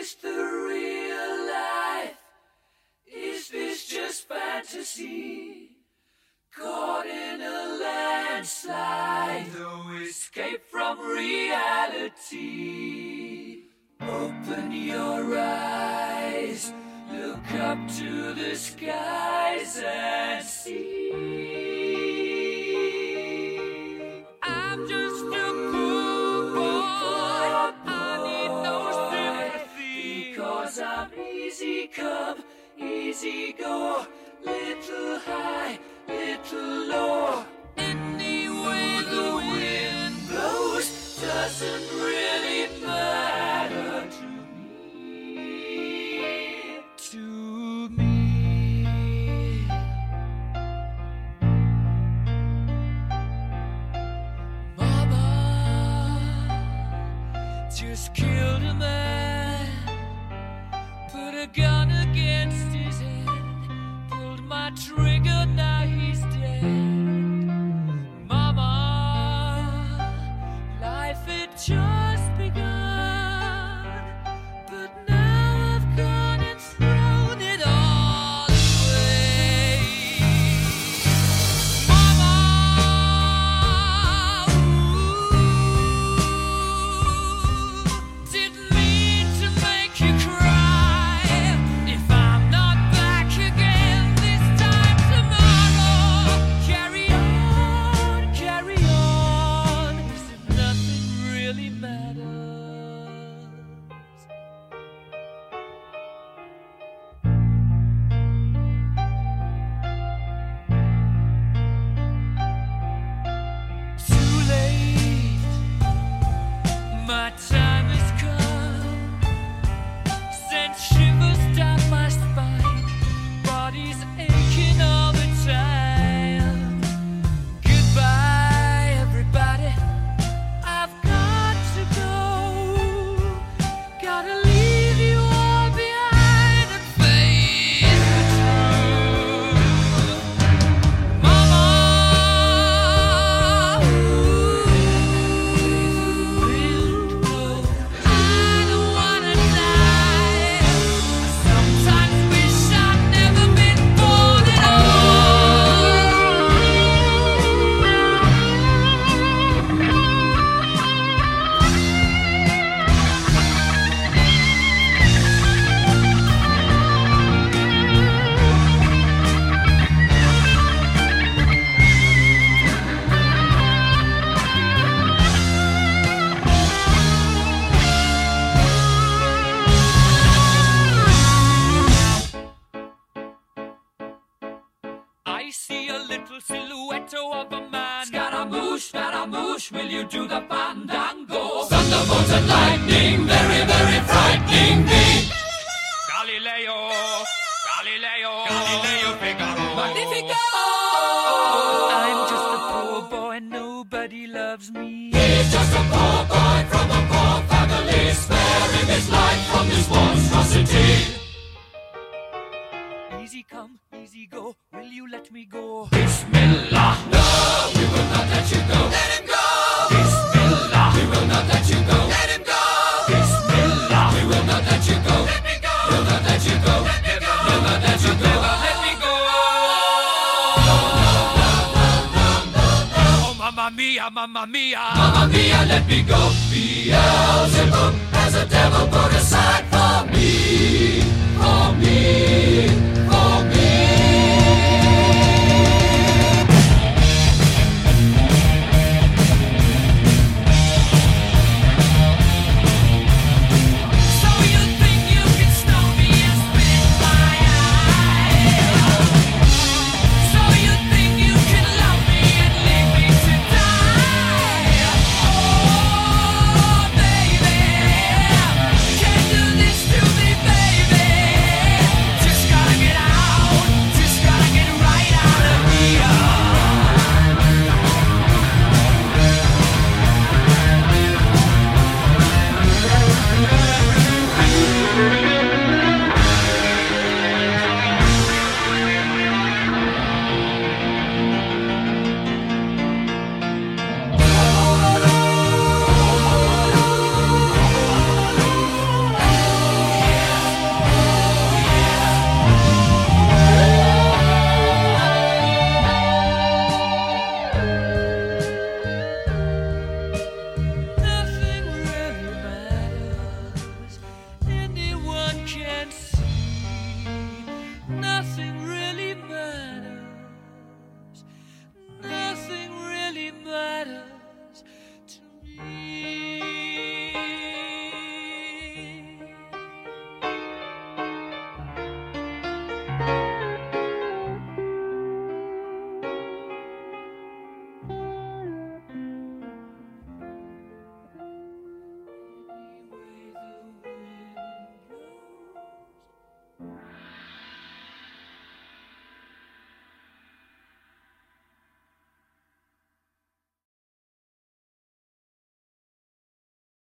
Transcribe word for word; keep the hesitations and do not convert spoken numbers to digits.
this the real life? Is this just fantasy? Caught in a landslide, no escape from reality. Open your eyes, look up to the skies and see. I'm just a poor boy, I need no sympathy, because I'm easy come, easy go, little high, little low. Any way the wind blows doesn't really matter to me, to me. Mama just killed a man, put a gun against his head, pulled my trigger, now he's dead. Mama, life had just begun, but now I've gone and thrown it all away. Mama, ooh, didn't mean to make you cry. If I'm not back again this time tomorrow, carry on, carry on, as if nothing really matters. Too late, my time has come, sent shivers down my spine, body's aching all the time. Goodbye, everybody, I've got to go, gotta leave you all behind and face the truth. Mama, ooh, I don't wanna die. I sometimes wish I'd never been born at I see a little silhouette of a man. Scaramouche, Scaramouche, will you do the fandango? Thunderbolts and lightning, very, very frightening me. Galileo, Galileo, Galileo Figaro. Magnifico! I'm just a poor boy, nobody loves me. He's just a poor boy from a poor family, sparing his life from this monstrosity. Easy come, easy go, will you let me go? Bismillah, no, we will not let you go. Let him go! Bismillah, we will not let you go. Let him go! Bismillah, we will not let you go. Let me go! We'll not let you go. Let me go! We'll not let you go. Let me go! Oh, mamma mia, mamma mia, mamma mia, let me go. Beelzebub has a devil put aside for me, for me.